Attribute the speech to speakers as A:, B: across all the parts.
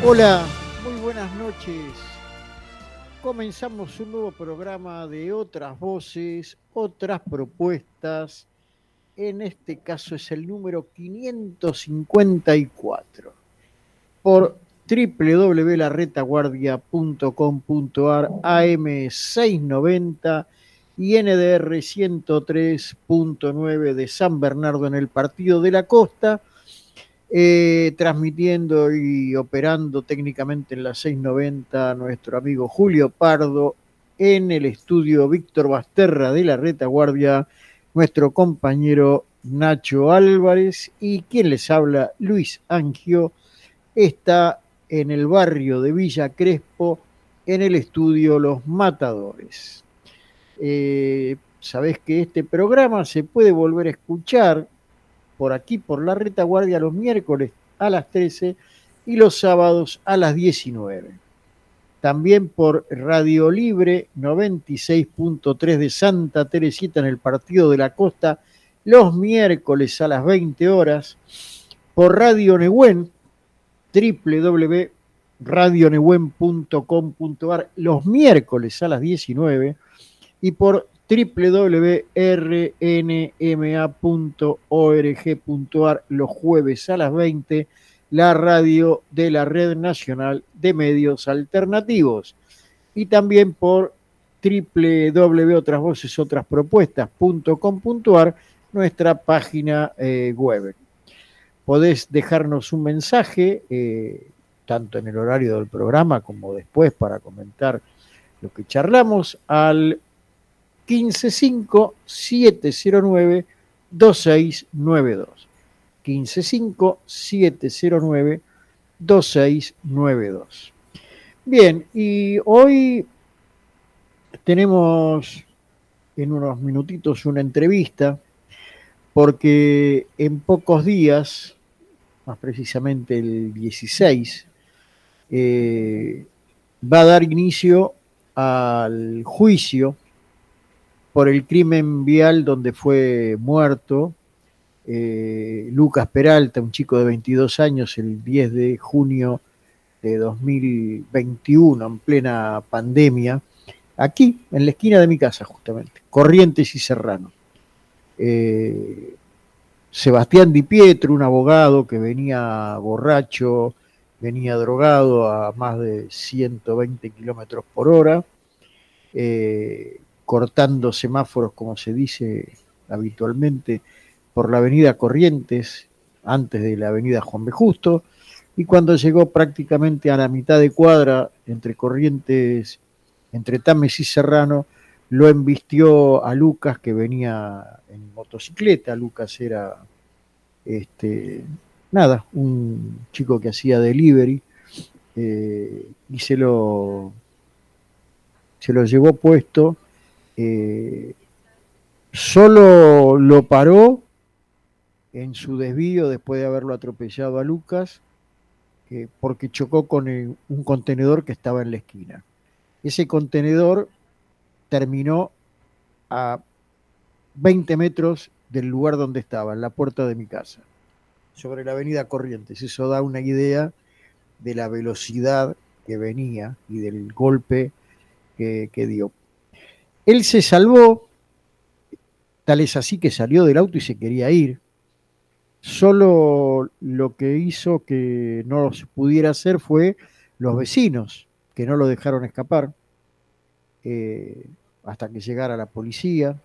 A: Hola, muy buenas noches. Comenzamos un nuevo programa de otras voces, otras propuestas. En este caso es el número 554 por www.larretaguardia.com.ar, AM690 y NDR 103.9 de San Bernardo en el Partido de la Costa. Transmitiendo y operando técnicamente en la 690 nuestro amigo Julio Pardo, en el estudio Víctor Basterra de la Retaguardia, nuestro compañero Nacho Álvarez y quien les habla, Luis Angio, está en el barrio de Villa Crespo, en el estudio Los Matadores. Sabés que este programa se puede volver a escuchar por aquí, por la Retaguardia, los miércoles a las 13 y los sábados a las 19. También por Radio Libre 96.3 de Santa Teresita en el Partido de la Costa, los miércoles a las 20 horas. Por Radio Nehuen, www.radionehuen.com.ar, los miércoles a las 19. Y por www.rnma.org.ar los jueves a las 20, la radio de la Red Nacional de Medios Alternativos. Y también por www.otrasvocesotraspropuestas.com.ar, nuestra página web. Podés dejarnos un mensaje, tanto en el horario del programa como después para comentar lo que charlamos, al 155-709-2692. 155-709-2692. Bien, y hoy tenemos en unos minutitos una entrevista, porque en pocos días, más precisamente el 16, va a dar inicio al juicio por el crimen vial donde fue muerto Lucas Peralta, un chico de 22 años, el 10 de junio de 2021, en plena pandemia, aquí, en la esquina de mi casa, justamente, Corrientes y Serrano. Sebastián Di Pietro, un abogado que venía borracho, venía drogado a más de 120 kilómetros por hora, cortando semáforos, como se dice habitualmente, por la avenida Corrientes, antes de la avenida Juan B. Justo, y cuando llegó prácticamente a la mitad de cuadra entre Corrientes, entre Tames y Serrano, lo embistió a Lucas, que venía en motocicleta. Lucas era un chico que hacía delivery, y se lo llevó puesto. Solo lo paró en su desvío después de haberlo atropellado a Lucas, porque chocó con un contenedor que estaba en la esquina. Ese contenedor terminó a 20 metros del lugar donde estaba, en la puerta de mi casa, sobre la avenida Corrientes. Eso da una idea de la velocidad que venía y del golpe que dio. Él se salvó, tal es así que salió del auto y se quería ir. Solo lo que hizo que no se pudiera hacer fue los vecinos, que no lo dejaron escapar, eh, hasta que llegara la policía.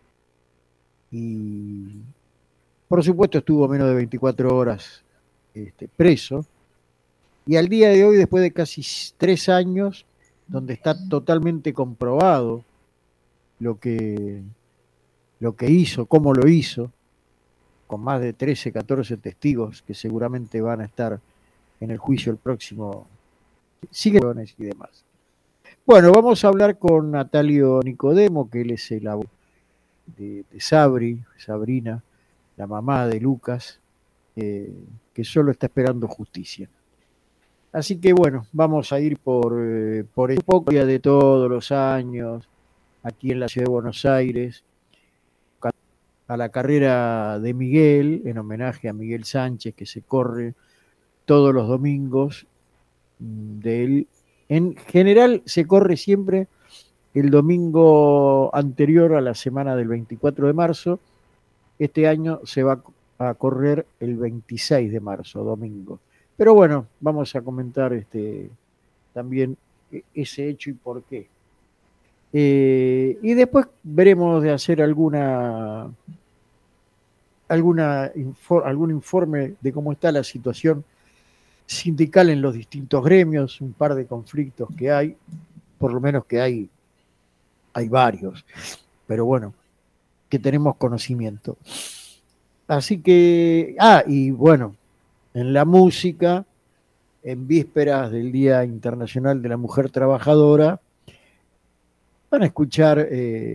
A: Y por supuesto estuvo menos de 24 horas preso. Y al día de hoy, después de casi 3 años, donde está totalmente comprobado lo que, lo que hizo, cómo lo hizo, con más de 13, 14 testigos que seguramente van a estar en el juicio el próximo, siguen y demás. Bueno, vamos a hablar con Natalio Nicodemo, que él es el abogado de Sabrina, la mamá de Lucas, que solo está esperando justicia. Así que bueno, vamos a ir por un poco de todos los años, aquí en la ciudad de Buenos Aires, a la carrera de Miguel, en homenaje a Miguel Sánchez, que se corre todos los domingos de él. En general se corre siempre el domingo anterior a la semana del 24 de marzo. Este año se va a correr el 26 de marzo, domingo. Pero bueno, vamos a comentar también ese hecho y por qué. Y después veremos de hacer algún informe de cómo está la situación sindical en los distintos gremios, un par de conflictos que hay, por lo menos que hay varios, pero bueno, que tenemos conocimiento. Así que, y bueno, en la música, en vísperas del Día Internacional de la Mujer Trabajadora, van a escuchar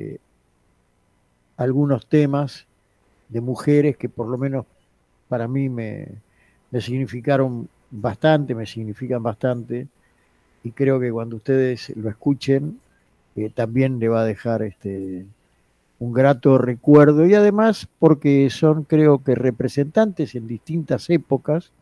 A: algunos temas de mujeres que por lo menos para mí me significan bastante, y creo que cuando ustedes lo escuchen también le va a dejar un grato recuerdo, y además porque son, creo que, representantes en distintas épocas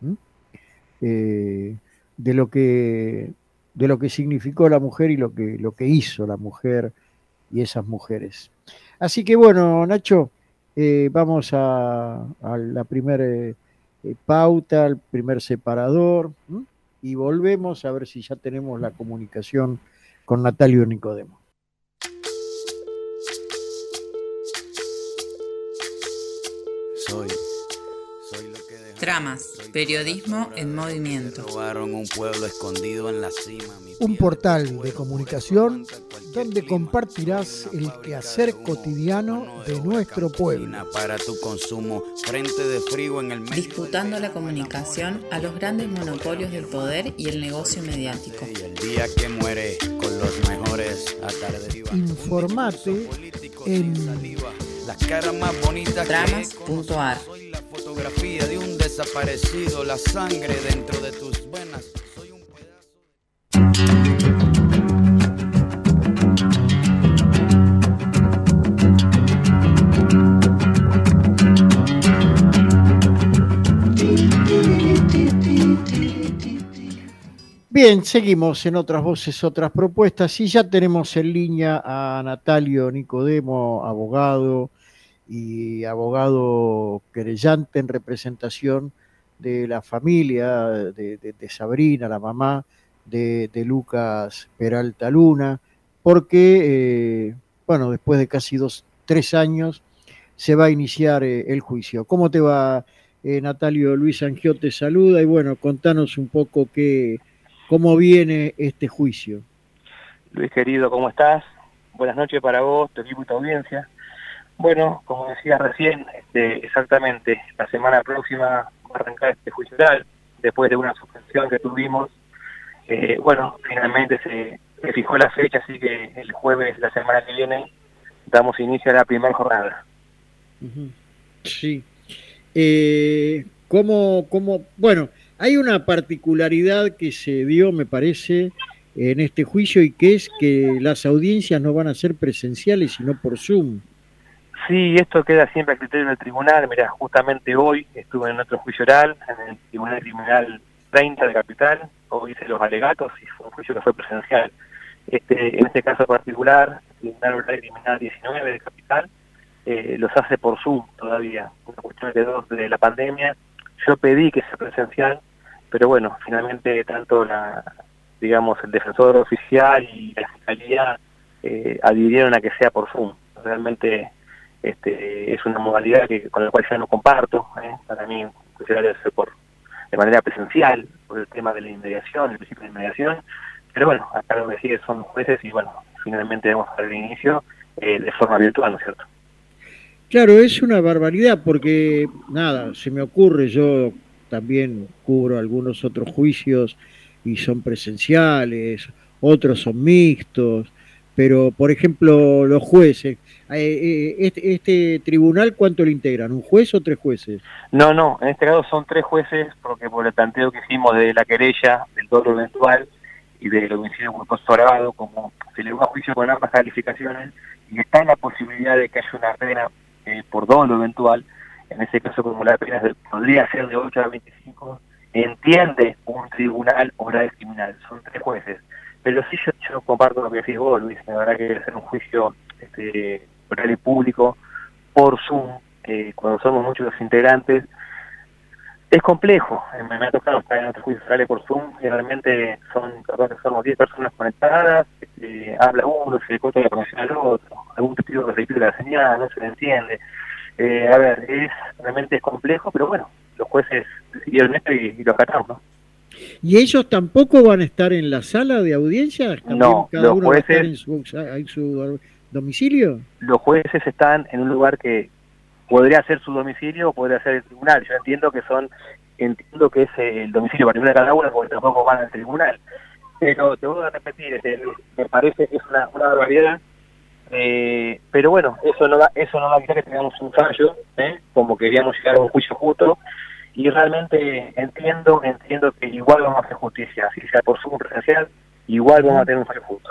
A: de lo que significó la mujer y lo que hizo la mujer y esas mujeres. Así que bueno, Nacho, vamos a la primera pauta, al primer separador, y volvemos a ver si ya tenemos la comunicación con Natalio Nicodemo.
B: Tramas, periodismo en movimiento.
C: Un portal de comunicación donde compartirás el quehacer cotidiano de nuestro pueblo.
D: Para tu consumo, frente de frío en el
B: disputando la comunicación a los grandes monopolios del poder y el negocio mediático.
D: El día que muere con los mejores
C: Informate en
D: las caras más bonitas
B: tramas.ar.
D: Soy la fotografía de un desaparecido, la sangre dentro de tus venas. Soy un
A: Bien, seguimos en Otras Voces, Otras Propuestas, y ya tenemos en línea a Natalio Nicodemo, abogado querellante en representación de la familia de Sabrina, la mamá de Lucas Peralta Luna, porque, bueno, después de casi 3 años se va a iniciar el juicio. ¿Cómo te va, Natalio? Luis Angió te saluda, y bueno, contanos un poco cómo viene este juicio.
E: Luis querido, ¿cómo estás? Buenas noches para vos, tu equipo y tu audiencia. Bueno, como decías recién, exactamente, la semana próxima va a arrancar este juicio oral, después de una suspensión que tuvimos. Bueno, finalmente se fijó la fecha, así que el jueves, la semana que viene, damos inicio a la primera jornada.
A: Sí. Bueno, hay una particularidad que se dio, me parece, en este juicio, y que es que las audiencias no van a ser presenciales, sino por Zoom.
E: Sí, esto queda siempre a criterio del tribunal. Mirá, justamente hoy estuve en otro juicio oral, en el Tribunal Criminal 30 de Capital. Hoy hice los alegatos y fue un juicio que fue presencial. En este caso particular, el Tribunal Oral Criminal 19 de Capital los hace por Zoom todavía. Una cuestión de la pandemia. Yo pedí que sea presencial, pero bueno, finalmente tanto el defensor oficial y la fiscalía adhirieron a que sea por Zoom. Realmente es una modalidad con la cual ya no comparto. Para mí, debe ser de manera presencial, por el tema de la inmediación, el principio de inmediación. Pero bueno, acá lo que sigue son los jueces y bueno, finalmente vamos a dar el inicio de forma virtual, ¿no es cierto?
A: Claro, es una barbaridad porque, nada, se me ocurre, yo también cubro algunos otros juicios y son presenciales, otros son mixtos, pero, por ejemplo, los jueces, este tribunal, ¿cuánto le integran? ¿Un juez o 3 jueces?
E: No, en este caso son 3 jueces, porque por el planteo que hicimos de la querella, del dolo eventual y del homicidio culposo agravado, como se le va a juicio con ambas calificaciones, y está en la posibilidad de que haya una pena por dolo eventual, en ese caso como la pena podría ser de 8 a 25, entiende un tribunal oral criminal, son 3 jueces. Pero sí yo comparto lo que decís vos, Luis, la verdad que hacer un juicio oral y público por Zoom, cuando somos muchos los integrantes, es complejo. Me ha tocado estar en otros juicios orales por Zoom, y realmente somos 10 personas conectadas, habla uno, se le corta la conexión al otro, algún testigo que repite la señal, no se le entiende. A ver, realmente es complejo, pero bueno, los jueces decidieron esto y lo acatamos, ¿no?
A: ¿Y ellos tampoco van a estar en la sala de audiencia? ¿También
E: No,
A: cada
E: los
A: uno va a estar
E: jueces,
A: en su domicilio?
E: los jueces están en un lugar que podría ser su domicilio o podría ser el tribunal. Yo entiendo que es el domicilio particular de cada uno, porque tampoco van al tribunal. Pero te voy a repetir, me parece que es una barbaridad. Pero bueno, eso no va a quitar que tengamos un fallo, como queríamos llegar a un juicio justo, y realmente entiendo que igual vamos a hacer justicia, si sea por Zoom presencial, igual vamos a tener un fallo justo.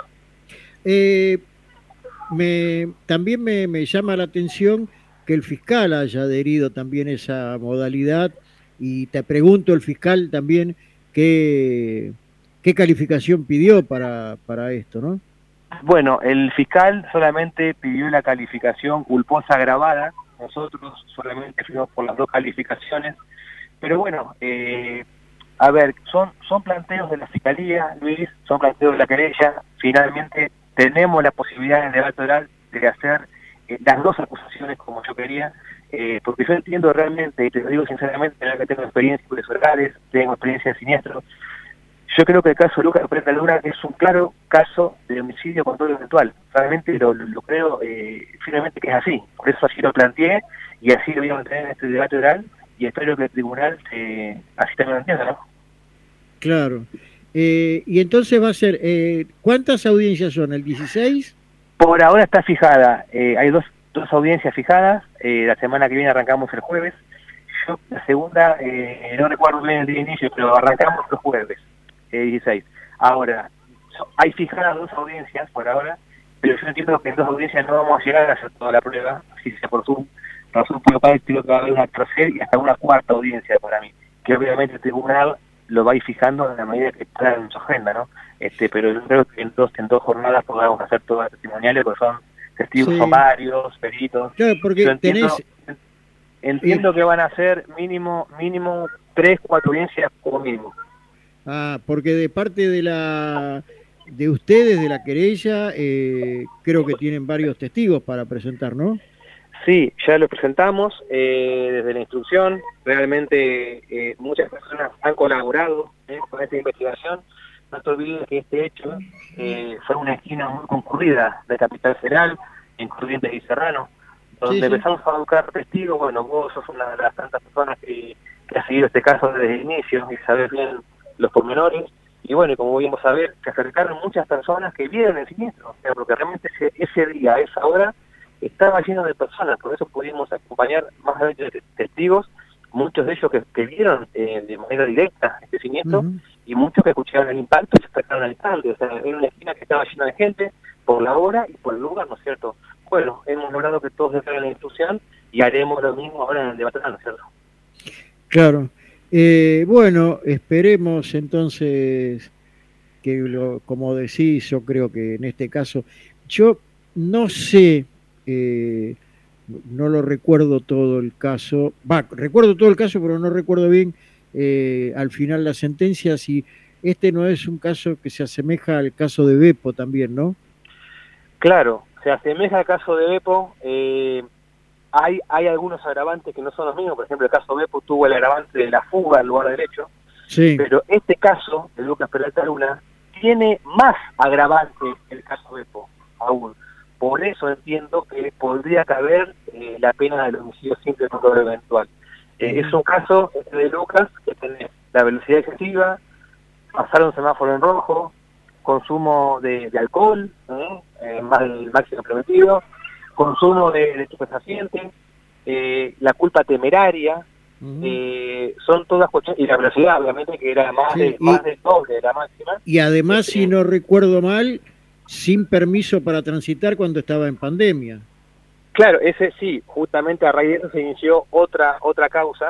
A: También me llama la atención que el fiscal haya adherido también a esa modalidad, y te pregunto, el fiscal también, ¿qué calificación pidió para esto, no?
E: Bueno, el fiscal solamente pidió la calificación culposa agravada, nosotros solamente fuimos por las 2 calificaciones, pero bueno, a ver, son planteos de la fiscalía, Luis, son planteos de la querella. Finalmente tenemos la posibilidad en el debate oral de hacer las 2 acusaciones como yo quería, porque yo entiendo realmente, y te lo digo sinceramente, que tengo experiencia en juicios orales, tengo experiencia en siniestros. Yo creo que el caso de Lucas Pérez Luna es un claro caso de homicidio con todo eventual. Realmente lo creo finalmente que es así. Por eso así lo planteé y así lo voy a mantener en este debate oral, y espero que el tribunal así también lo entienda, ¿no?
A: Claro. Y entonces va a ser, ¿cuántas audiencias son? ¿El 16?
E: Por ahora está fijada. Hay dos audiencias fijadas. La semana que viene arrancamos el jueves. Yo la segunda, no recuerdo bien el día de inicio, pero arrancamos los jueves. 16. Ahora, hay fijadas 2 audiencias por ahora, pero yo entiendo que en 2 audiencias no vamos a llegar a hacer toda la prueba, si sea por Zoom. Razón por lo cual creo que va a haber una tercera y hasta una 4ª audiencia para mí, que obviamente el tribunal lo va a ir fijando en la medida que está en su agenda, ¿no? Pero yo creo que en dos jornadas podamos hacer todas las testimoniales, porque son testigos sumarios, peritos.
A: Claro, porque
E: entiendo que van a ser mínimo 3, 4 audiencias como mínimo.
A: Porque de parte de ustedes, de la querella, creo que tienen varios testigos para presentar, ¿no?
E: Sí, ya lo presentamos desde la instrucción. Realmente muchas personas han colaborado con esta investigación. No te olvides que este hecho fue una esquina muy concurrida de Capital Federal, en Corrientes y Serrano, donde empezamos a buscar testigos. Bueno, vos sos una de las tantas personas que ha seguido este caso desde el inicio y sabés bien los pormenores. Y bueno, como pudimos saber, se acercaron muchas personas que vieron el siniestro, o sea, porque realmente ese día, a esa hora, estaba lleno de personas. Por eso pudimos acompañar más de 20 testigos, muchos de ellos que vieron de manera directa este siniestro, y muchos que escucharon el impacto y se acercaron al instante. O sea, era una esquina que estaba llena de gente por la hora y por el lugar, ¿no es cierto? Bueno, hemos logrado que todos entren en la instrucción y haremos lo mismo ahora en el debate, ¿no es cierto?
A: Claro. Bueno, esperemos entonces que, como decís, yo creo que en este caso, yo no sé, no lo recuerdo todo el caso, recuerdo todo el caso, pero no recuerdo bien al final la sentencia, si este no es un caso que se asemeja al caso de Beppo también, ¿no?
E: Claro, se asemeja al caso de Beppo. Hay algunos agravantes que no son los mismos. Por ejemplo, el caso Beppo tuvo el agravante de la fuga al lugar derecho, pero este caso de Lucas Peralta Luna tiene más agravante el caso Beppo aún. Por eso entiendo que podría caber la pena del homicidio simple con dolor eventual. Es un caso de Lucas que tiene la velocidad excesiva, pasar un semáforo en rojo, consumo de alcohol, más del máximo permitido, consumo de estupefacientes, la culpa temeraria, son todas cuestiones, y la velocidad obviamente que era más del doble de la máxima.
A: Y además, si no recuerdo mal, sin permiso para transitar cuando estaba en pandemia.
E: Claro, ese sí, justamente a raíz de eso se inició otra causa,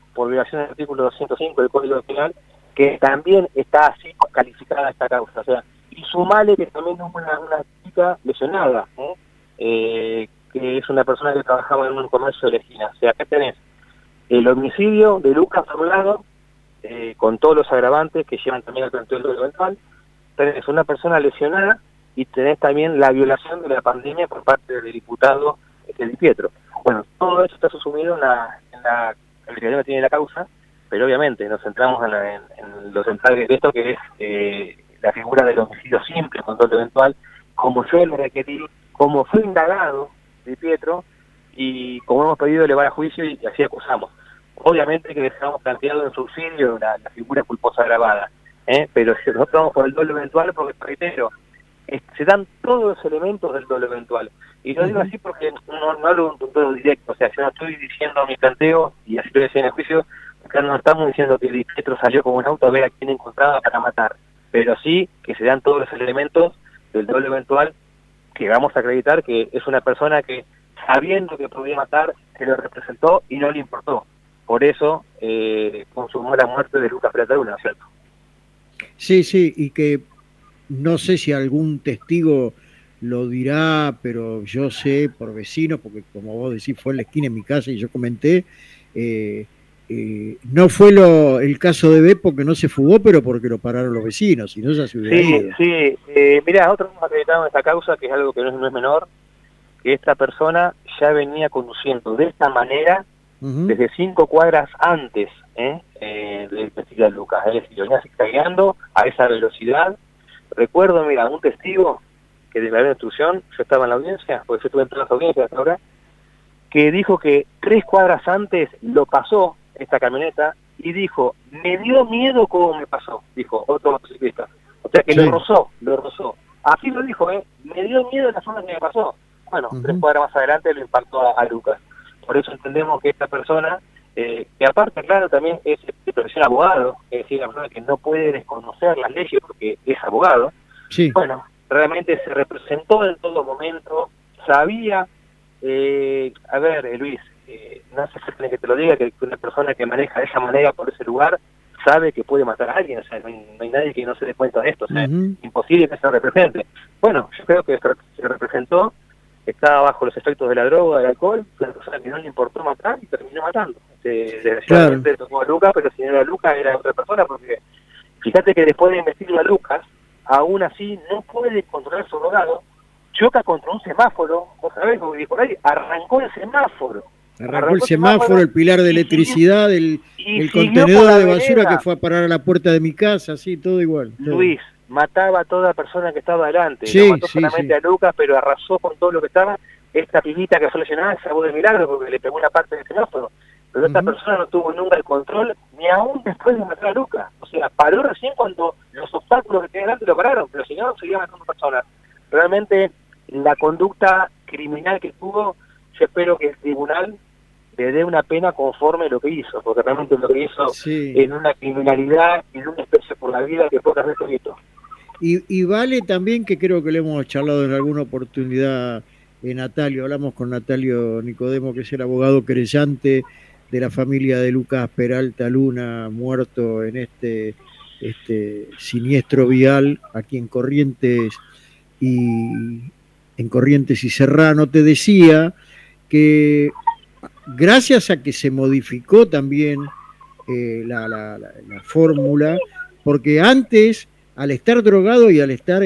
E: por violación del artículo 205 del Código Penal, que también está así calificada esta causa. O sea, y sumale que también hubo una chica lesionada, que es una persona que trabajaba en un comercio de la esquina. O sea, acá tenés el homicidio de Lucas por un lado, con todos los agravantes que llevan también al planteo del eventual, tenés una persona lesionada y tenés también la violación de la pandemia por parte del diputado Di Pietro. Bueno, todo eso está subsumido en la calificación que tiene la causa, pero obviamente nos centramos en lo central de esto, que es la figura del homicidio simple con todo eventual, como yo lo requerí, como fue indagado Di Pietro, y como hemos pedido elevar a juicio y así acusamos. Obviamente que dejamos planteado en subsidio la figura culposa agravada, pero si nosotros vamos por el dolo eventual, porque reitero, se dan todos los elementos del dolo eventual. Y lo digo así porque no hablo de un todo directo, o sea, yo no estoy diciendo mi planteo, y así lo decía en el juicio, acá no estamos diciendo que Di Pietro salió con un auto a ver a quién encontraba para matar, pero sí que se dan todos los elementos del dolo eventual, que vamos a acreditar que es una persona que, sabiendo que podía matar, se lo representó y no le importó. Por eso consumó la muerte de Lucas Peralta Luna, ¿no es cierto?
A: Sí, sí, y que no sé si algún testigo lo dirá, pero yo sé por vecinos, porque como vos decís, fue en la esquina de mi casa y yo comenté, no fue el caso de B porque no se fugó, pero porque lo pararon los vecinos, si no ya se hubiera ido.
E: Sí, mirá, otro hemos acreditado en esta causa, que es algo que no es menor, que esta persona ya venía conduciendo de esta manera desde 5 cuadras antes del festival Lucas, es decir, venía zigzagueando a esa velocidad. Recuerdo, mira, un testigo que de la instrucción, yo estaba en la audiencia, porque yo estuve en todas las audiencias hasta ahora, que dijo que 3 cuadras antes lo pasó esta camioneta y dijo, me dio miedo cómo me pasó, dijo otro motociclista. O sea que sí, lo rozó. Así lo dijo, me dio miedo la zona que me pasó. Bueno, 3 cuadras más adelante lo impactó a Lucas. Por eso entendemos que esta persona, que aparte, claro, también es profesión abogado, es decir, la persona que no puede desconocer las leyes porque es abogado, sí. Bueno, realmente se representó en todo momento, sabía, a ver, Luis, no hace falta que te lo diga, que una persona que maneja de esa manera por ese lugar sabe que puede matar a alguien, o sea, no hay nadie que no se dé cuenta de esto, o sea, imposible que se represente. Bueno, yo creo que se representó, estaba bajo los efectos de la droga, del alcohol, una persona que no le importó matar y terminó matando. Desgraciadamente tocó a Lucas, pero si no era Lucas era otra persona, porque fíjate que después de investigar a Lucas, aún así no puede controlar su drogado, choca contra un semáforo, vos sabés, como por ahí, arrancó el semáforo.
A: Arrancó el semáforo, el pilar de electricidad, el contenedor de basura que fue a parar a la puerta de mi casa, así, todo igual. Todo.
E: Luis, mataba a toda persona que estaba adelante, sí, no mató solamente a Lucas, pero arrasó con todo lo que estaba. Esta pibita que fue lesionada se salvó de milagro porque le pegó una parte del semáforo, pero esta persona no tuvo nunca el control, ni aún después de matar a Lucas. O sea, paró recién cuando los obstáculos que tenía delante lo pararon, pero si no, seguía matando personas. Realmente, la conducta criminal que tuvo, yo espero que el tribunal le dé una pena conforme a lo que hizo, porque realmente lo que hizo en una criminalidad, en una especie por la vida que pocas veces he visto.
A: Y vale también, que creo que le hemos charlado en alguna oportunidad, Natalio, hablamos con Natalio Nicodemo, que es el abogado querellante de la familia de Lucas Peralta Luna, muerto en este siniestro vial aquí en Corrientes y Serrano. Te decía que gracias a que se modificó también la fórmula, porque antes, al estar drogado y al estar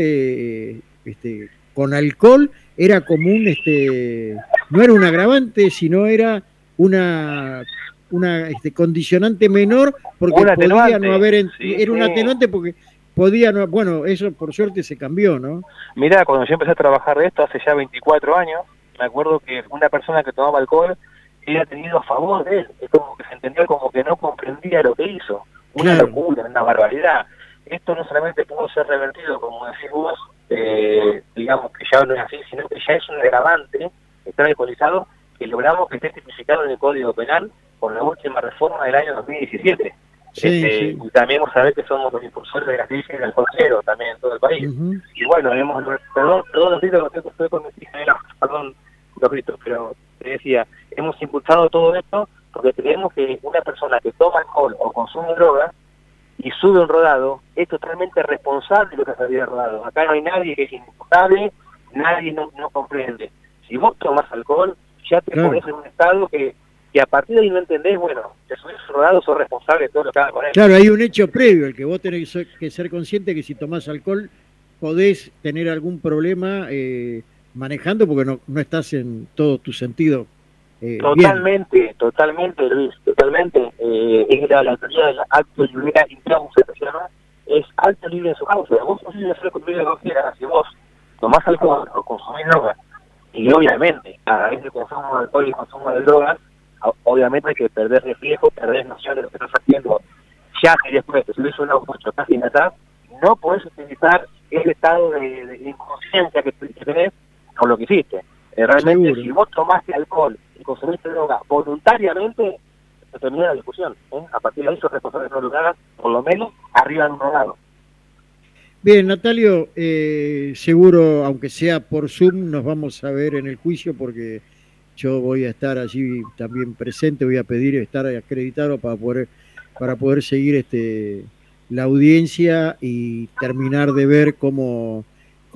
A: con alcohol, era común, no era un agravante, sino era una condicionante menor, porque podía no haber, era un atenuante porque podía no, bueno, eso por suerte se cambió, ¿no?
E: Mirá, cuando yo empecé a trabajar de esto hace ya 24 años, me acuerdo que una persona que tomaba alcohol era tenido a favor de él, es como que se entendió como que no comprendía lo que hizo, una locura, una barbaridad. Esto no solamente pudo ser revertido, como decís vos, digamos que ya no es así, sino que ya es un agravante, está alcoholizado, que logramos que esté tipificado en el Código Penal con la última reforma del año 2017. Y también vos sabés que somos los impulsores de las leyes del alcohol cero también en todo el país. Y bueno, perdón los gritos que estoy con mis hijas, perdón los gritos, pero te decía, hemos impulsado todo esto porque creemos que una persona que toma alcohol o consume droga y sube un rodado es totalmente responsable de lo que salió del rodado. Acá no hay nadie que es inimputable, nadie no comprende. Si vos tomás alcohol, ya te pones en un estado que a partir de ahí no entendés, bueno, te subís rodado, sos responsable de todo lo que hagas con él.
A: Claro, hay un hecho previo, el que vos tenés que ser consciente que si tomás alcohol podés tener algún problema manejando porque no estás en todo tu sentido.
E: Totalmente, Luis, totalmente. Es la teoría del acto libre in causa, se llama, es acto libre en su causa. Vos sos libre de hacer lo que quieras. Si vos tomás alcohol o consumís drogas, y obviamente a raíz del consumo de alcohol y consumo de drogas, obviamente hay que perder reflejo, perder noción de lo que estás haciendo. Ya que después te subís un auto, chocás y matás, no podés utilizar ese estado de inconsciencia que tenés con lo que hiciste. Realmente, seguro. Si vos tomaste alcohol y consumiste droga voluntariamente, se termina la discusión. A partir de ahí sos responsable de no lo hagas, por lo menos arriba de un rodado.
A: Bien, Natalio, seguro, aunque sea por Zoom, nos vamos a ver en el juicio porque yo voy a estar allí también presente, voy a pedir estar acreditado para poder seguir la audiencia y terminar de ver cómo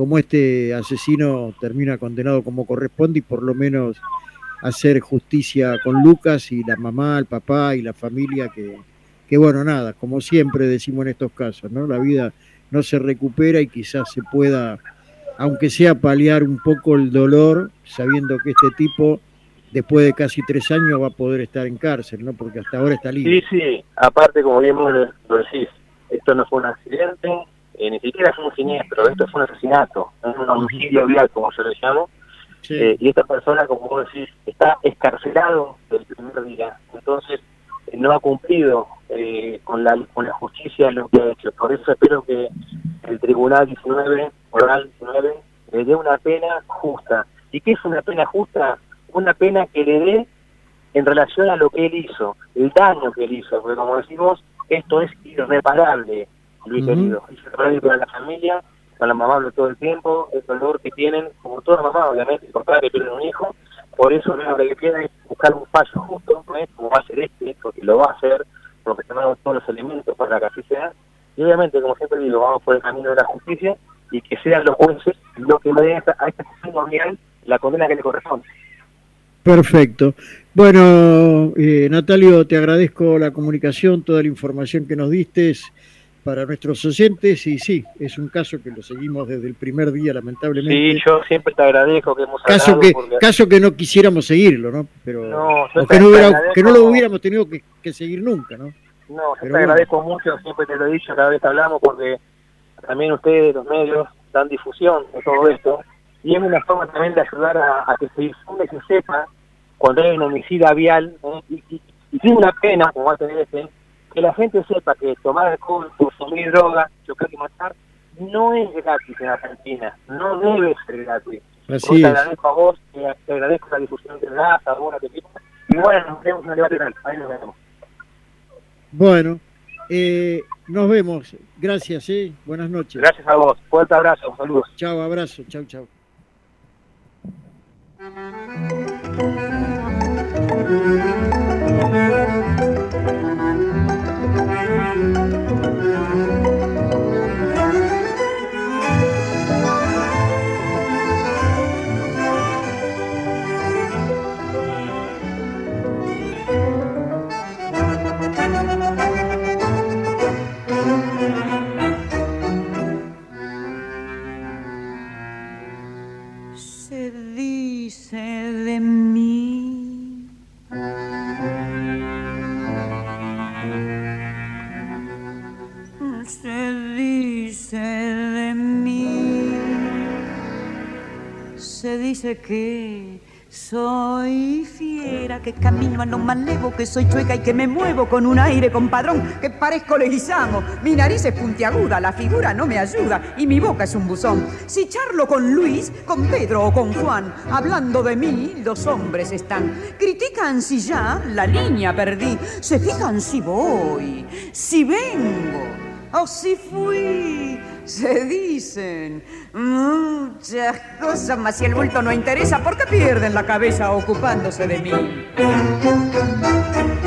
A: este asesino termina condenado como corresponde y por lo menos hacer justicia con Lucas y la mamá, el papá y la familia que bueno, nada, como siempre decimos en estos casos, ¿no? La vida no se recupera y quizás se pueda, aunque sea paliar un poco el dolor, sabiendo que este tipo después de casi 3 años va a poder estar en cárcel, ¿no? Porque hasta ahora está libre.
E: Sí, aparte como bien vos lo decís, esto no fue un accidente, ni siquiera fue un siniestro, esto fue un asesinato, un homicidio vial, como yo le llamo, sí. Y esta persona, como vos decís, está escarcelado desde el primer día, entonces no ha cumplido con la justicia lo que ha hecho. Por eso espero que el Tribunal 19, Oral 19, le dé una pena justa. ¿Y qué es una pena justa? Una pena que le dé en relación a lo que él hizo, el daño que él hizo, porque como decimos, esto es irreparable, Luis querido, es irreparable para la familia, con la mamá hablo todo el tiempo, el dolor que tienen, como toda mamá, obviamente, por cada que pierden un hijo. Por eso lo que queda es buscar un fallo justo, como va a ser porque lo va a hacer, porque tenemos todos los elementos para que así sea. Y obviamente, como siempre digo, vamos por el camino de la justicia y que sean los jueces los que le den a este asesino real la condena que le corresponde.
A: Perfecto. Bueno, Natalio, te agradezco la comunicación, toda la información que nos diste para nuestros oyentes, y sí, es un caso que lo seguimos desde el primer día, lamentablemente.
E: Sí, yo siempre te agradezco que hemos hablado.
A: Caso que no quisiéramos seguirlo, ¿no? Pero que no lo hubiéramos tenido que seguir nunca, ¿no?
E: No, yo te agradezco mucho, siempre te lo he dicho cada vez que hablamos, porque también ustedes, los medios, dan difusión de todo esto, y es una forma también de ayudar a que se difunde y se sepa cuando hay un homicidio vial, y sin una pena, como va a tener que la gente sepa que tomar alcohol, consumir droga, chocar y matar, no es gratis en Argentina, no debe ser gratis.
A: Así
E: te agradezco a vos, te agradezco la difusión que das, a vos, te pido, y bueno, nos vemos en el debate penal, ahí nos vemos.
A: Bueno, nos vemos, gracias, buenas noches.
E: Gracias a vos, fuerte abrazo, saludos.
A: Chao, abrazo, chao.
F: Se dice de mí se dice de mí, se dice que soy fiera, que camino a lo malevo, que soy chueca y que me muevo con un aire compadrón, que parezco Leguizamo, mi nariz es puntiaguda, la figura no me ayuda y mi boca es un buzón. Si charlo con Luis, con Pedro o con Juan, hablando de mí, los hombres están. Critican si ya la línea perdí, se fijan si voy, si vengo o si fui. Se dicen muchas cosas, mas si el bulto no interesa, ¿por qué pierden la cabeza ocupándose de mí?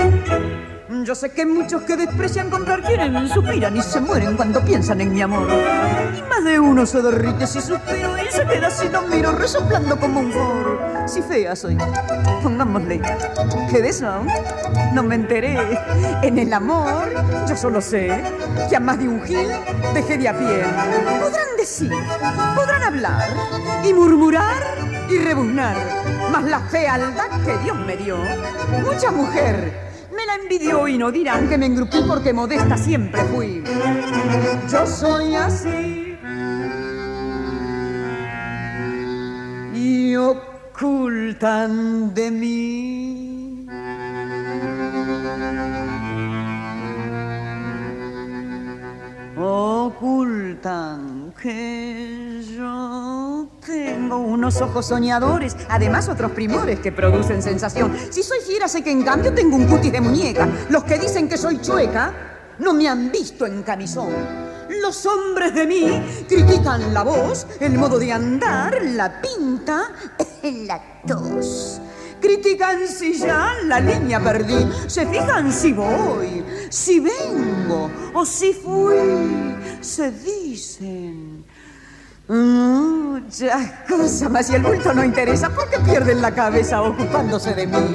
F: Yo sé que muchos que desprecian comprar quieren, suspiran y se mueren cuando piensan en mi amor. Y más de uno se derrite si suspiro y se queda si no miro, resoplando como un foro. Si fea soy, pongámosle, que de eso no me enteré. En el amor yo solo sé que a más de un gil dejé de a pie. Podrán decir, podrán hablar y murmurar y rebuznar, mas la fealdad que Dios me dio, mucha mujer me la envidió y no dirán que me engrupí porque modesta siempre fui. Yo soy así y ocultan de mí ocultan que yo tengo unos ojos soñadores, además otros primores que producen sensación. Si soy fiera sé que en cambio tengo un cutis de muñeca. Los que dicen que soy chueca no me han visto en camisón. Los hombres de mí critican la voz, el modo de andar, la pinta, la tos. Critican si ya la línea perdí, se fijan si voy, si vengo o si fui, se dicen muchas cosas, mas si el bulto no interesa, ¿por qué pierden la cabeza ocupándose de mí?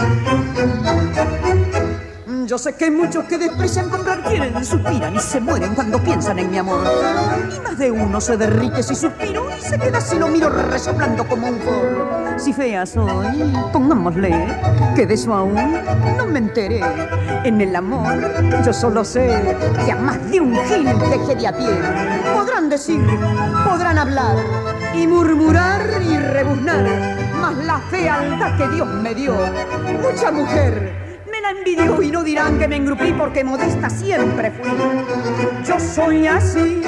F: Yo sé que muchos que desprecian comprar quieren, suspiran y se mueren cuando piensan en mi amor. Y más de uno se derrite si suspiro y se queda si lo miro resoplando como un forro. Si fea soy, pongámosle, que de eso aún no me enteré. En el amor yo solo sé que a más de un gil dejé de a pie. Podrán decir, podrán hablar y murmurar y rebuznar, mas la fealdad que Dios me dio, mucha mujer me la envidió y no dirán que me engrupí porque modesta siempre fui. Yo soy así.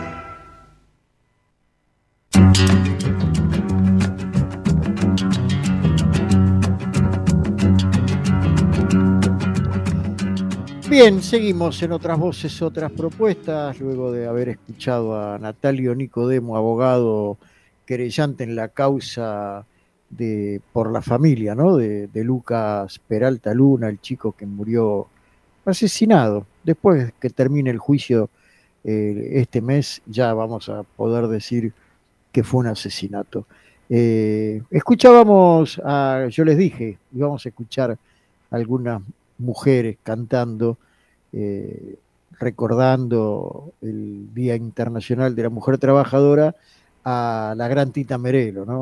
A: Bien, seguimos en Otras Voces, Otras Propuestas, luego de haber escuchado a Natalio Nicodemo, abogado querellante en la causa por la familia, ¿no? de Lucas Peralta Luna, el chico que murió asesinado. Después que termine el juicio este mes, ya vamos a poder decir que fue un asesinato. Escuchábamos, yo les dije, íbamos a escuchar algunas mujeres cantando, recordando el Día Internacional de la Mujer Trabajadora, a la gran Tita Merelo, ¿no?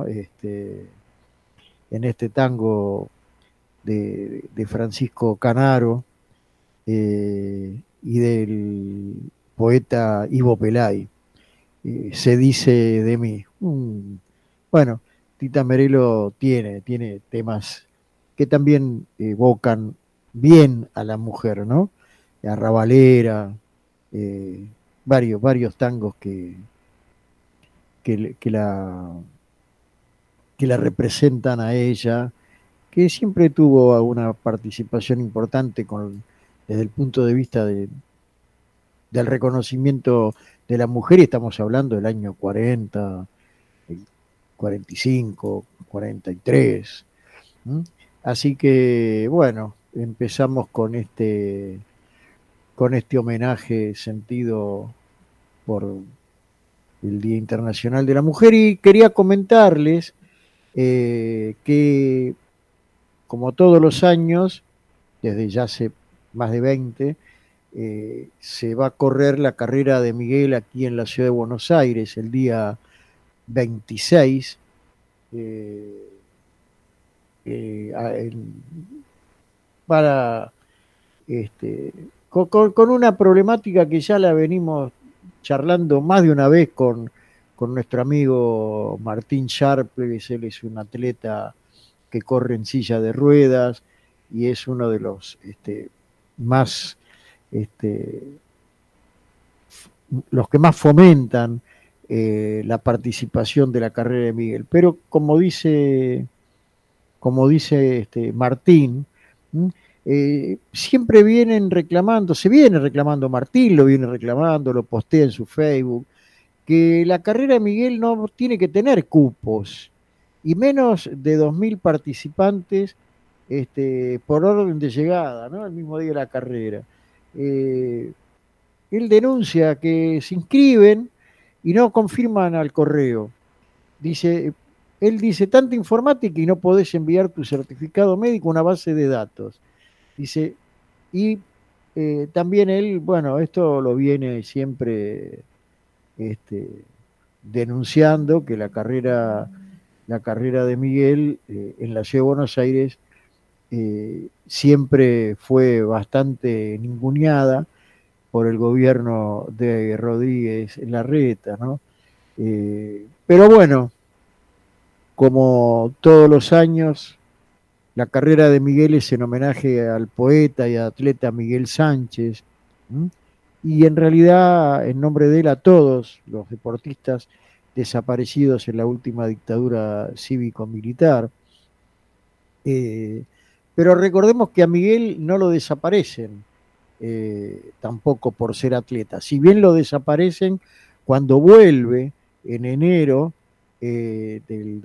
A: En este tango de Francisco Canaro y del poeta Ivo Pelay, Se dice de mí. Bueno, Tita Merelo tiene temas que también evocan bien a la mujer, ¿no? Arrabalera, varios tangos que la representan a ella, que siempre tuvo una participación importante desde el punto de vista del reconocimiento de la mujer, y estamos hablando del año 40, 45, 43. Así que, bueno, empezamos con este homenaje sentido por el Día Internacional de la Mujer, y quería comentarles que, como todos los años, desde ya hace más de 20, se va a correr la carrera de Miguel aquí en la ciudad de Buenos Aires el día 26, para con una problemática que ya la venimos charlando más de una vez con nuestro amigo Martín Sharples. Él es un atleta que corre en silla de ruedas y es uno de los más los que más fomentan la participación de la carrera de Miguel. Pero como dice Martín, siempre se viene reclamando, Martín lo viene reclamando, lo postea en su Facebook, que la carrera de Miguel no tiene que tener cupos, y menos de 2.000 participantes por orden de llegada, ¿no? El mismo día de la carrera. Él denuncia que se inscriben y no confirman al correo. Él dice, tanta informática y no podés enviar tu certificado médico a una base de datos. Dice, y también él, bueno, esto lo viene siempre denunciando, que la carrera de Miguel en la ciudad de Buenos Aires siempre fue bastante ninguneada por el gobierno de Rodríguez Larreta, ¿no? Pero bueno, como todos los años, la carrera de Miguel es en homenaje al poeta y atleta Miguel Sánchez, ¿m? Y en realidad, en nombre de él, a todos los deportistas desaparecidos en la última dictadura cívico-militar. Pero recordemos que a Miguel no lo desaparecen tampoco por ser atleta. Si bien lo desaparecen cuando vuelve en enero del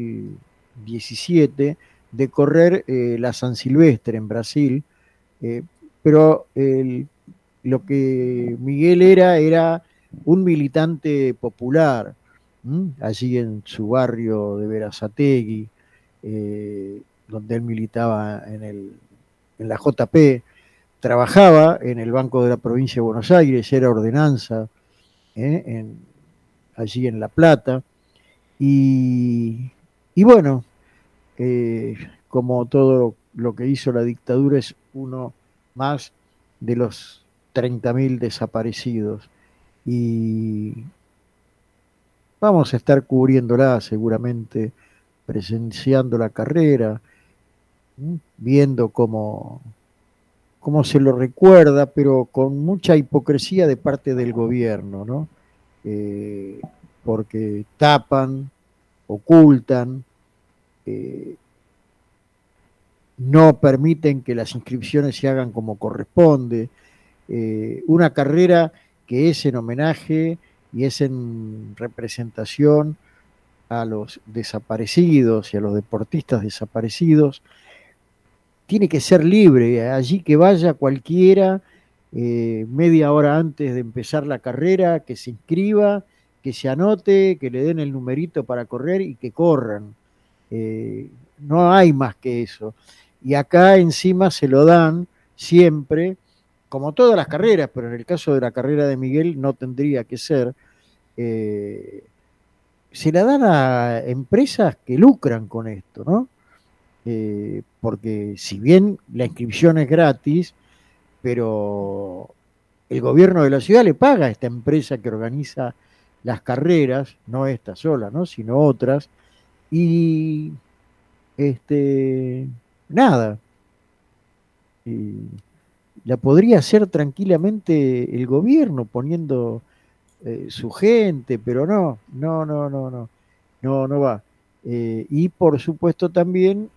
A: 2017 de correr la San Silvestre en Brasil, pero lo que Miguel era un militante popular, allí en su barrio de Berazategui, donde él militaba en la JP, trabajaba en el Banco de la Provincia de Buenos Aires, era ordenanza allí en La Plata, y bueno, como todo lo que hizo la dictadura, es uno más de los 30.000 desaparecidos, y vamos a estar cubriéndola seguramente, presenciando la carrera, viendo cómo se lo recuerda, pero con mucha hipocresía de parte del gobierno, ¿no? Porque tapan, ocultan, no permiten que las inscripciones se hagan como corresponde. Una carrera que es en homenaje y es en representación a los desaparecidos y a los deportistas desaparecidos, tiene que ser libre, allí que vaya cualquiera, media hora antes de empezar la carrera, que se inscriba, que se anote, que le den el numerito para correr y que corran. No hay más que eso. Y acá encima se lo dan siempre, como todas las carreras, pero en el caso de la carrera de Miguel no tendría que ser, se la dan a empresas que lucran con esto, ¿no? Porque si bien la inscripción es gratis, pero el gobierno de la ciudad le paga a esta empresa que organiza las carreras, no esta sola, ¿no? Sino otras, y nada, la podría hacer tranquilamente el gobierno poniendo su gente, pero no va. Y por supuesto también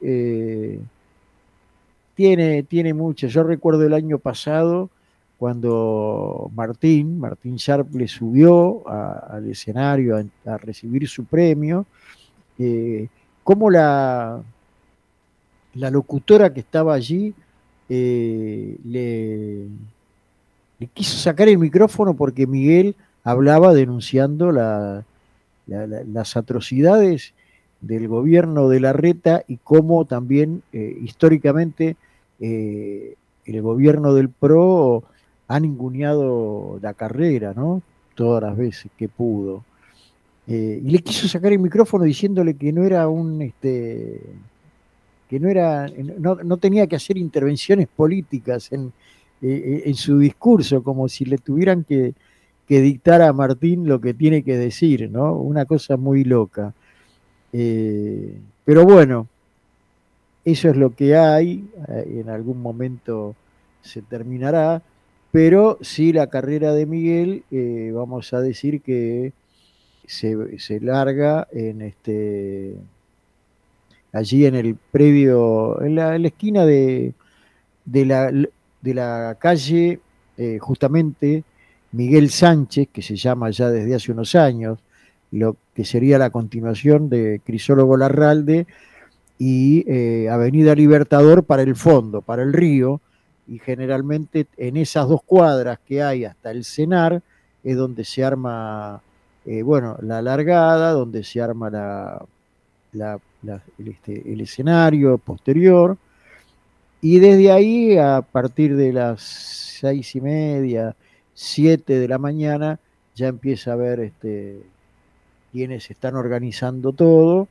A: tiene mucho. Yo recuerdo el año pasado cuando Martín Sharp le subió al escenario a recibir su premio, como la locutora que estaba allí le quiso sacar el micrófono porque Miguel hablaba denunciando las atrocidades del gobierno de Larreta y cómo también históricamente el gobierno del PRO ha ninguneado la carrera, ¿no? Todas las veces que pudo. Y le quiso sacar el micrófono diciéndole que no era no tenía que hacer intervenciones políticas en su discurso, como si le tuvieran que dictar a Martín lo que tiene que decir, ¿no? Una cosa muy loca. Pero bueno, eso es lo que hay, en algún momento se terminará, pero sí la carrera de Miguel, vamos a decir que se larga allí en el predio, en la esquina de la calle, justamente Miguel Sánchez, que se llama ya desde hace unos años, lo que sería la continuación de Crisólogo Larralde, y Avenida Libertador para el fondo, para el río, y generalmente en esas 2 cuadras que hay hasta el Cenar es donde se arma, la largada, donde se arma el escenario posterior, y desde ahí, a partir de las 6:30, 7 de la mañana, ya empieza a ver quienes están organizando todo,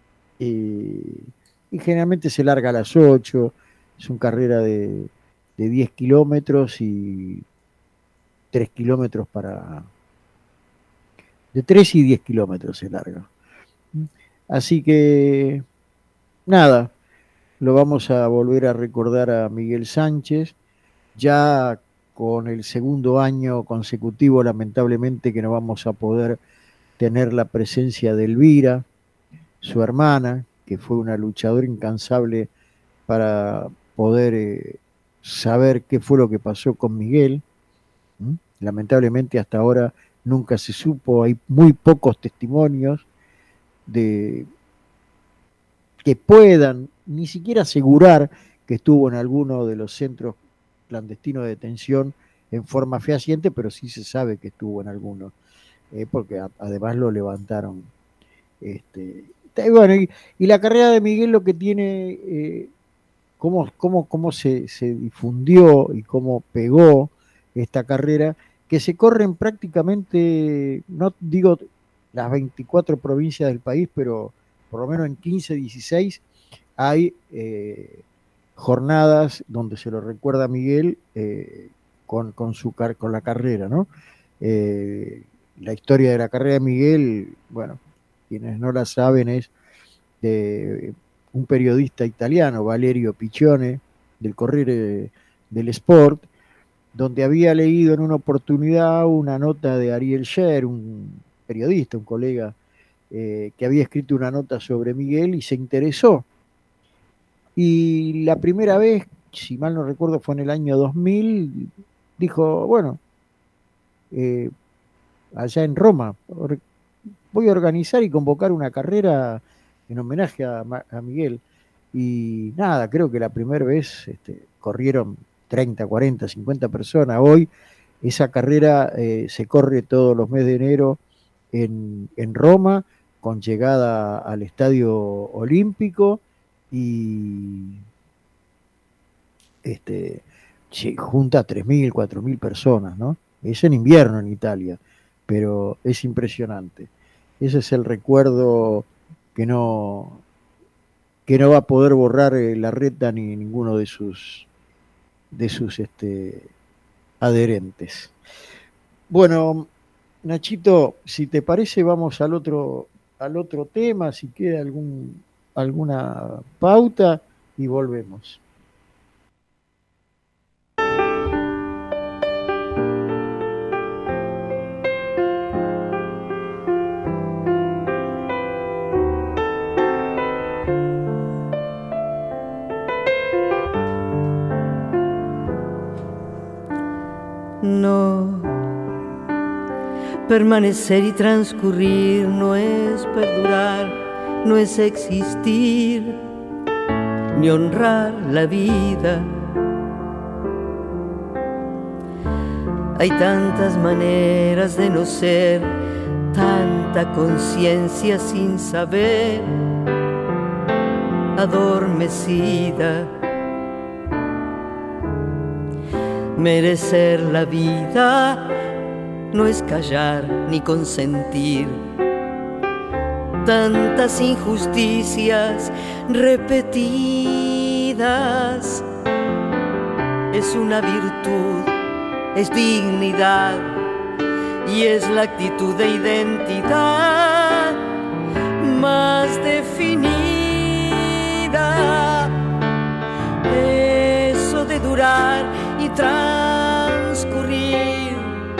A: y generalmente se larga a las 8, es una carrera de 10 kilómetros y 3 kilómetros de 3 y 10 kilómetros se larga. Así que, nada, lo vamos a volver a recordar a Miguel Sánchez, ya con el segundo año consecutivo, lamentablemente, que no vamos a poder tener la presencia de Elvira, su hermana, que fue una luchadora incansable para poder saber qué fue lo que pasó con Miguel. Lamentablemente hasta ahora nunca se supo, hay muy pocos testimonios de que puedan ni siquiera asegurar que estuvo en alguno de los centros clandestinos de detención en forma fehaciente, pero sí se sabe que estuvo en alguno, porque además lo levantaron. Y la carrera de Miguel, lo que tiene, cómo se difundió y cómo pegó esta carrera, que se corren prácticamente, no digo las 24 provincias del país, pero por lo menos en 15, 16 hay jornadas donde se lo recuerda a Miguel con la carrera, ¿no? La historia de la carrera de Miguel, bueno, quienes no la saben, es de un periodista italiano, Valerio Piccione, del Corriere dello Sport, donde había leído en una oportunidad una nota de Ariel Scher, un periodista, un colega, que había escrito una nota sobre Miguel y se interesó. Y la primera vez, si mal no recuerdo, fue en el año 2000, dijo, bueno, allá en Roma, voy a organizar y convocar una carrera en homenaje a Miguel. Y nada, creo que la primera vez corrieron 30, 40, 50 personas. Hoy esa carrera se corre todos los meses de enero en Roma, con llegada al Estadio Olímpico, y junta 3.000, 4.000 personas, ¿no? Es en invierno en Italia, pero es impresionante. Ese es el recuerdo que no va a poder borrar Larreta ni ninguno de sus adherentes. Bueno, Nachito, si te parece, vamos al otro tema, si queda alguna pauta, y volvemos.
G: No, permanecer y transcurrir no es perdurar, no es existir, ni honrar la vida. Hay tantas maneras de no ser, tanta conciencia sin saber, adormecida. Merecer la vida no es callar ni consentir. Tantas injusticias repetidas es una virtud, es dignidad y es la actitud de identidad más definida. Eso de durar y transcurrir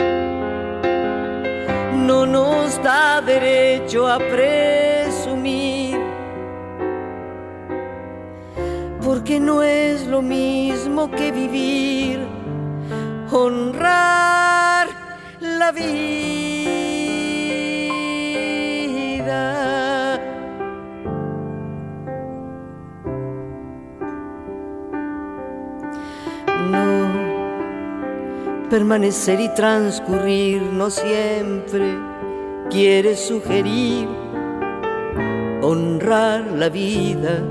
G: no nos da derecho a presumir, porque no es lo mismo que vivir, honrar la vida. permanecer y transcurrir, no siempre quiere sugerir honrar la vida.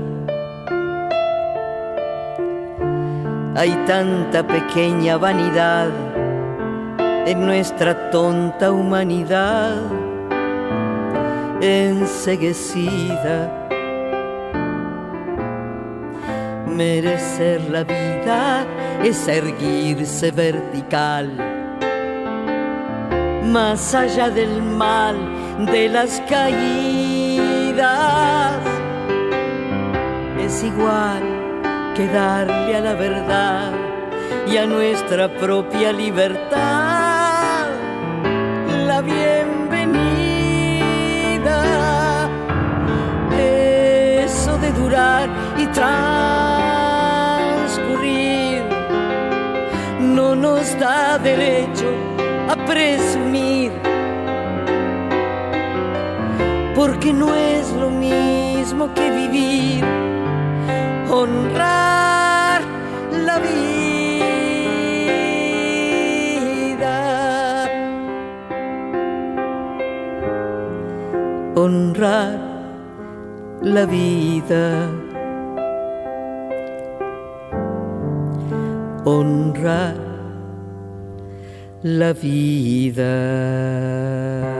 G: Hay tanta pequeña vanidad en nuestra tonta humanidad enceguecida. Merecer la vida es erguirse vertical, más allá del mal, de las caídas. Es igual que darle a la verdad y a nuestra propia libertad la bienvenida. Eso de durar y transcurrir no nos da derecho a presumir, porque no es lo mismo que vivir, honrar la vida, honrar la vida, honrar la vida.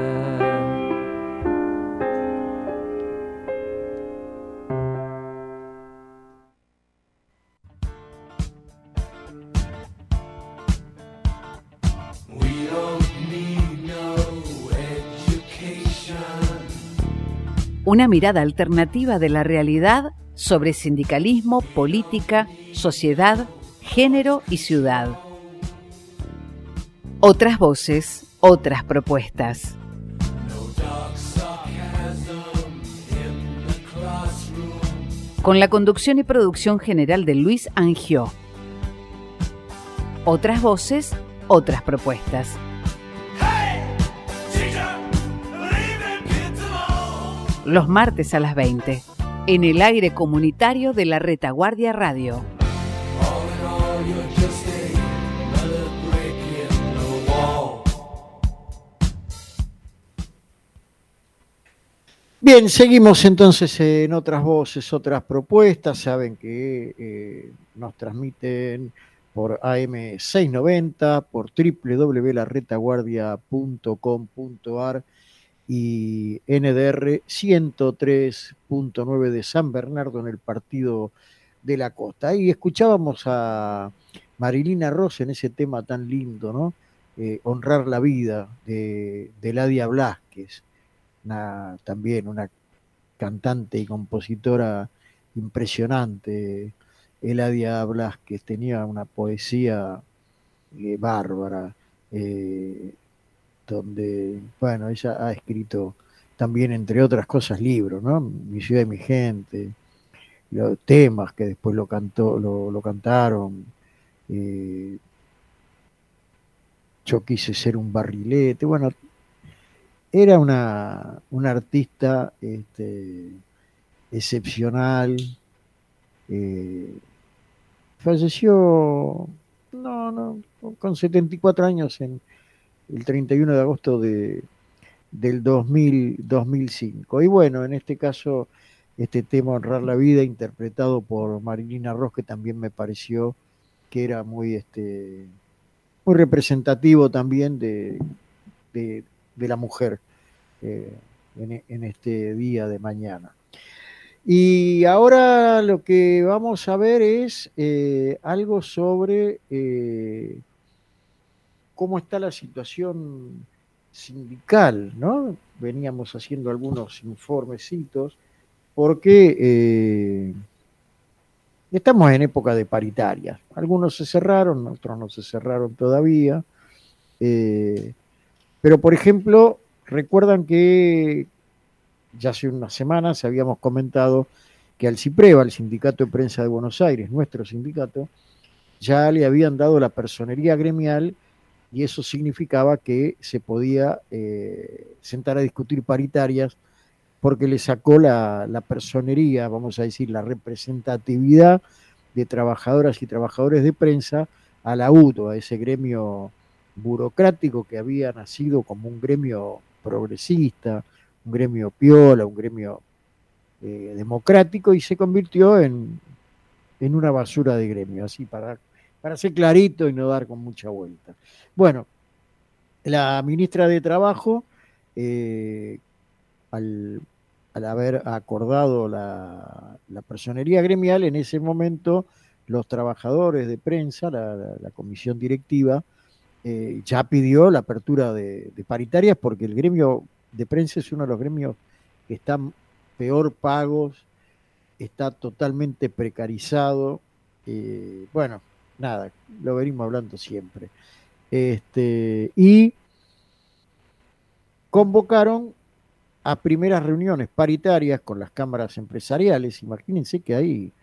H: Una mirada alternativa de la realidad sobre sindicalismo, política, sociedad, género y ciudad. Otras voces, otras propuestas. Con la conducción y producción general de Luis Angió. Otras voces, otras propuestas. Los martes a las 20, en el aire comunitario de la Retaguardia Radio.
A: Bien, seguimos entonces en otras voces, otras propuestas. Saben que nos transmiten por AM 690, por www.laretaguardia.com.ar y NDR 103.9 de San Bernardo en el Partido de la Costa. Y escuchábamos a Marilina Ross en ese tema tan lindo, ¿no? Honrar la vida, de Ladia Blasquez, también una cantante y compositora impresionante. Ladia Blasquez tenía una poesía bárbara, donde, bueno, ella ha escrito también, entre otras cosas, libros, ¿no? Mi ciudad y mi gente, los temas que después lo cantaron. Yo quise ser un barrilete. Bueno, era una artista excepcional. Falleció con 74 años en el 31 de agosto del 2005. Y bueno, en este caso, este tema Honrar la Vida, interpretado por Marilina Ross, que también me pareció que era muy representativo también de la mujer en este día de mañana. Y ahora lo que vamos a ver es algo sobre cómo está la situación sindical, ¿no? Veníamos haciendo algunos informecitos porque estamos en época de paritarias. Algunos se cerraron, otros no se cerraron todavía. Pero, por ejemplo, recuerdan que ya hace unas semanas habíamos comentado que al CIPREVA, el Sindicato de Prensa de Buenos Aires, nuestro sindicato, ya le habían dado la personería gremial, y eso significaba que se podía sentar a discutir paritarias, porque le sacó la personería, vamos a decir, la representatividad de trabajadoras y trabajadores de prensa a la UTO, a ese gremio burocrático que había nacido como un gremio progresista, un gremio piola, un gremio democrático, y se convirtió en una basura de gremio, así para ser clarito y no dar con mucha vuelta. Bueno, la ministra de Trabajo, al haber acordado la personería gremial, en ese momento los trabajadores de prensa, la comisión directiva, ya pidió la apertura de paritarias, porque el gremio de prensa es uno de los gremios que están peor pagos, está totalmente precarizado. Bueno, nada, lo venimos hablando siempre. Y convocaron a primeras reuniones paritarias con las cámaras empresariales. Imagínense que hay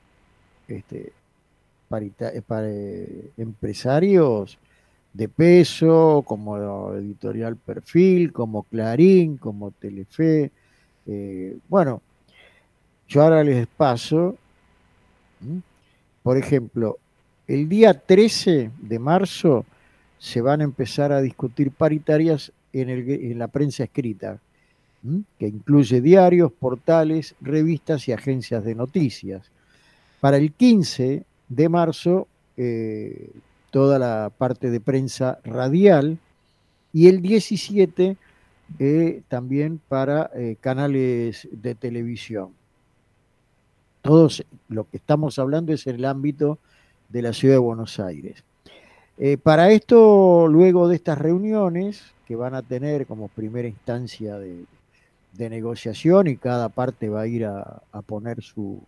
A: empresarios de peso, como Editorial Perfil, como Clarín, como Telefe. Bueno, yo ahora les paso, por ejemplo, el día 13 de marzo se van a empezar a discutir paritarias en la prensa escrita, que incluye diarios, portales, revistas y agencias de noticias. Para el 15 de marzo, toda la parte de prensa radial, y el 17 también para canales de televisión. Todos lo que estamos hablando es en el ámbito de la ciudad de Buenos Aires. Para esto, luego de estas reuniones, que van a tener como primera instancia de negociación, y cada parte va a ir a poner su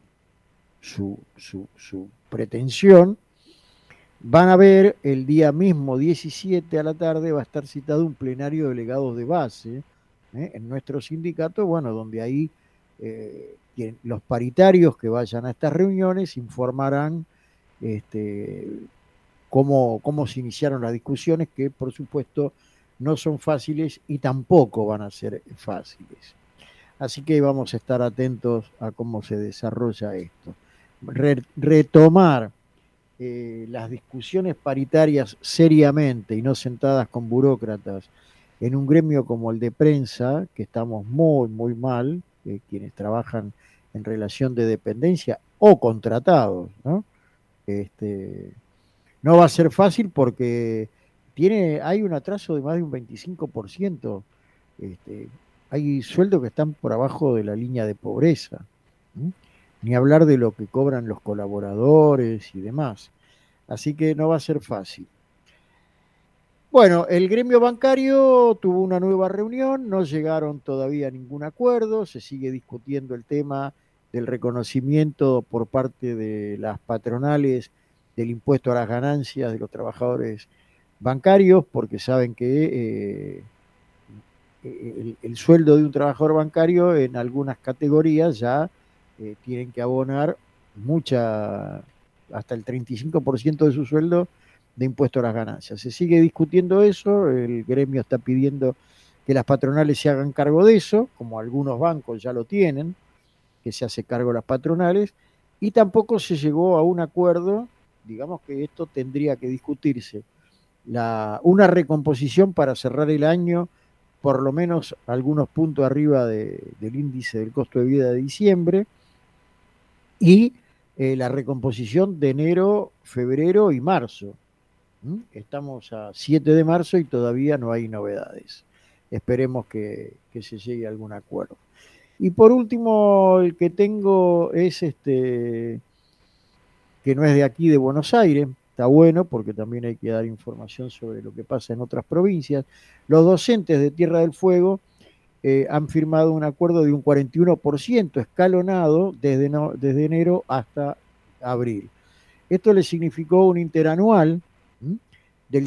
A: pretensión, van a ver el día mismo 17 a la tarde, va a estar citado un plenario de delegados de base en nuestro sindicato, bueno, donde ahí los paritarios que vayan a estas reuniones informarán cómo se iniciaron las discusiones, que por supuesto no son fáciles y tampoco van a ser fáciles. Así que vamos a estar atentos a cómo se desarrolla esto. Retomar las discusiones paritarias seriamente y no sentadas con burócratas en un gremio como el de prensa, que estamos muy, muy mal, quienes trabajan en relación de dependencia o contratados, ¿no? No va a ser fácil porque hay un atraso de más de un 25%. Hay sueldos que están por abajo de la línea de pobreza. Ni hablar de lo que cobran los colaboradores y demás. Así que no va a ser fácil. Bueno, el gremio bancario tuvo una nueva reunión, no llegaron todavía a ningún acuerdo, se sigue discutiendo el tema del reconocimiento por parte de las patronales del impuesto a las ganancias de los trabajadores bancarios, porque saben que el sueldo de un trabajador bancario en algunas categorías ya tienen que abonar hasta el 35% de su sueldo de impuesto a las ganancias. Se sigue discutiendo eso, el gremio está pidiendo que las patronales se hagan cargo de eso, como algunos bancos ya lo tienen, que se hace cargo las patronales, y tampoco se llegó a un acuerdo. Digamos que esto tendría que discutirse, una recomposición para cerrar el año, por lo menos algunos puntos arriba del índice del costo de vida de diciembre, y la recomposición de enero, febrero y marzo. Estamos a 7 de marzo y todavía no hay novedades. Esperemos que se llegue a algún acuerdo. Y por último, el que tengo es que no es de aquí, de Buenos Aires. Está bueno porque también hay que dar información sobre lo que pasa en otras provincias. Los docentes de Tierra del Fuego han firmado un acuerdo de un 41% escalonado desde enero hasta abril. Esto le significó un interanual del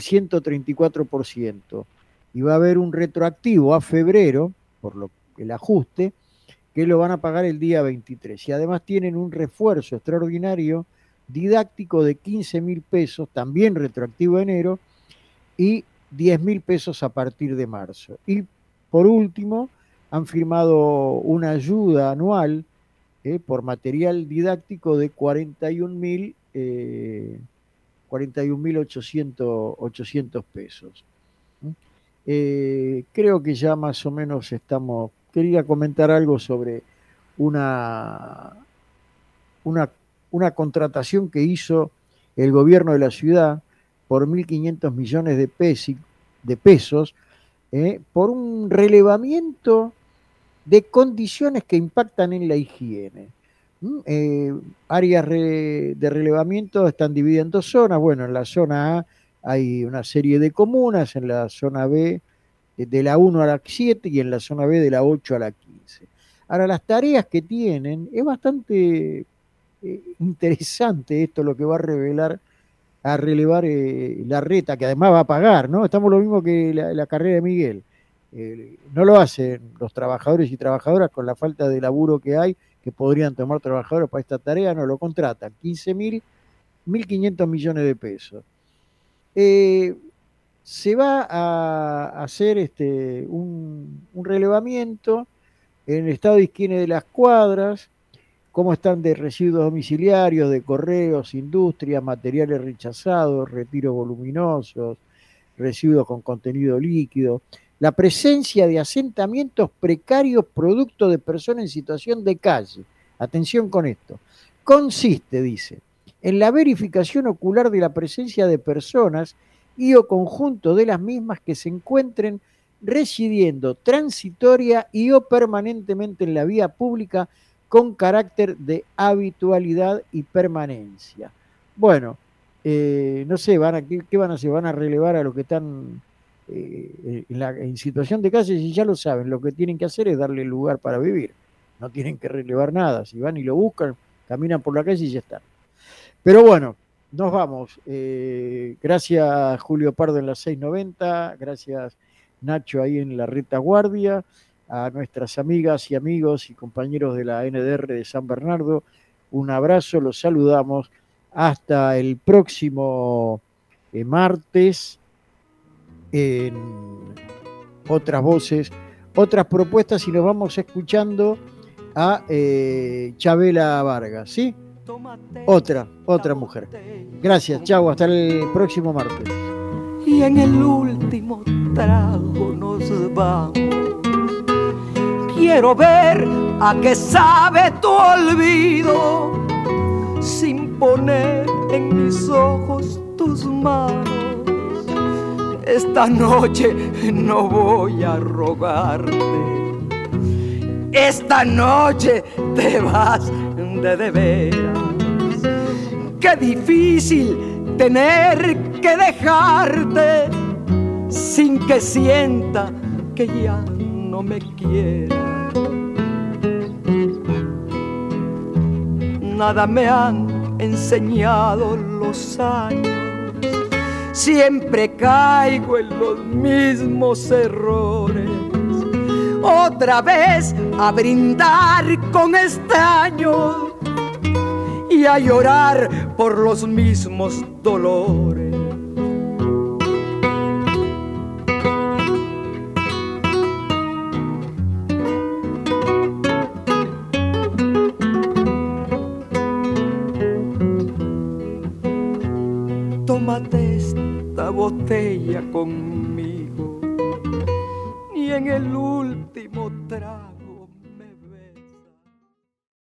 A: 134%, y va a haber un retroactivo a febrero, por el ajuste, que lo van a pagar el día 23. Y además tienen un refuerzo extraordinario didáctico de 15.000 pesos, también retroactivo a enero, y 10.000 pesos a partir de marzo. Y por último, han firmado una ayuda anual por material didáctico de 41.000 41.800 pesos. Creo que ya más o menos estamos. Quería comentar algo sobre una contratación que hizo el gobierno de la ciudad por 1.500 millones de pesos por un relevamiento de condiciones que impactan en la higiene. Áreas de relevamiento están divididas en 2 zonas. Bueno, en la zona A hay una serie de comunas, en la zona B de la 1 a la 7 y en la zona B de la 8 a la 15. Ahora, las tareas que tienen, es bastante interesante esto lo que va a relevar la reta, que además va a pagar, ¿no? Estamos lo mismo que la carrera de Miguel. No lo hacen los trabajadores y trabajadoras con la falta de laburo que hay, que podrían tomar trabajadores para esta tarea, no lo contratan. 1.500 millones de pesos. Se va a hacer un relevamiento en el estado de higiene de las cuadras, cómo están de residuos domiciliarios, de correos, industrias, materiales rechazados, retiros voluminosos, residuos con contenido líquido, la presencia de asentamientos precarios producto de personas en situación de calle. Atención con esto. Consiste, dice, en la verificación ocular de la presencia de personas y o conjunto de las mismas que se encuentren residiendo transitoria y o permanentemente en la vía pública con carácter de habitualidad y permanencia. Bueno, no sé, ¿qué van a hacer? ¿Van a relevar a los que están en situación de calle? Si ya lo saben, lo que tienen que hacer es darle lugar para vivir. No tienen que relevar nada. Si van y lo buscan, caminan por la calle y ya están. Pero bueno, nos vamos. Gracias Julio Pardo en la 690, gracias Nacho ahí en la retaguardia, a nuestras amigas y amigos y compañeros de la NDR de San Bernardo, un abrazo, los saludamos hasta el próximo martes en otras voces, otras propuestas, y nos vamos escuchando a Chabela Vargas, ¿sí? Otra mujer. Gracias, chau, hasta el próximo martes.
G: Y en el último trago nos vamos. Quiero ver a qué sabe tu olvido, sin poner en mis ojos tus manos. Esta noche no voy a rogarte, esta noche te vas de veras. Qué difícil tener que dejarte sin que sienta que ya no me quieras. Nada me han enseñado los años, siempre caigo en los mismos errores. Otra vez a brindar con extraños y a llorar por los mismos dolores. Tómate esta botella conmigo y en el último trago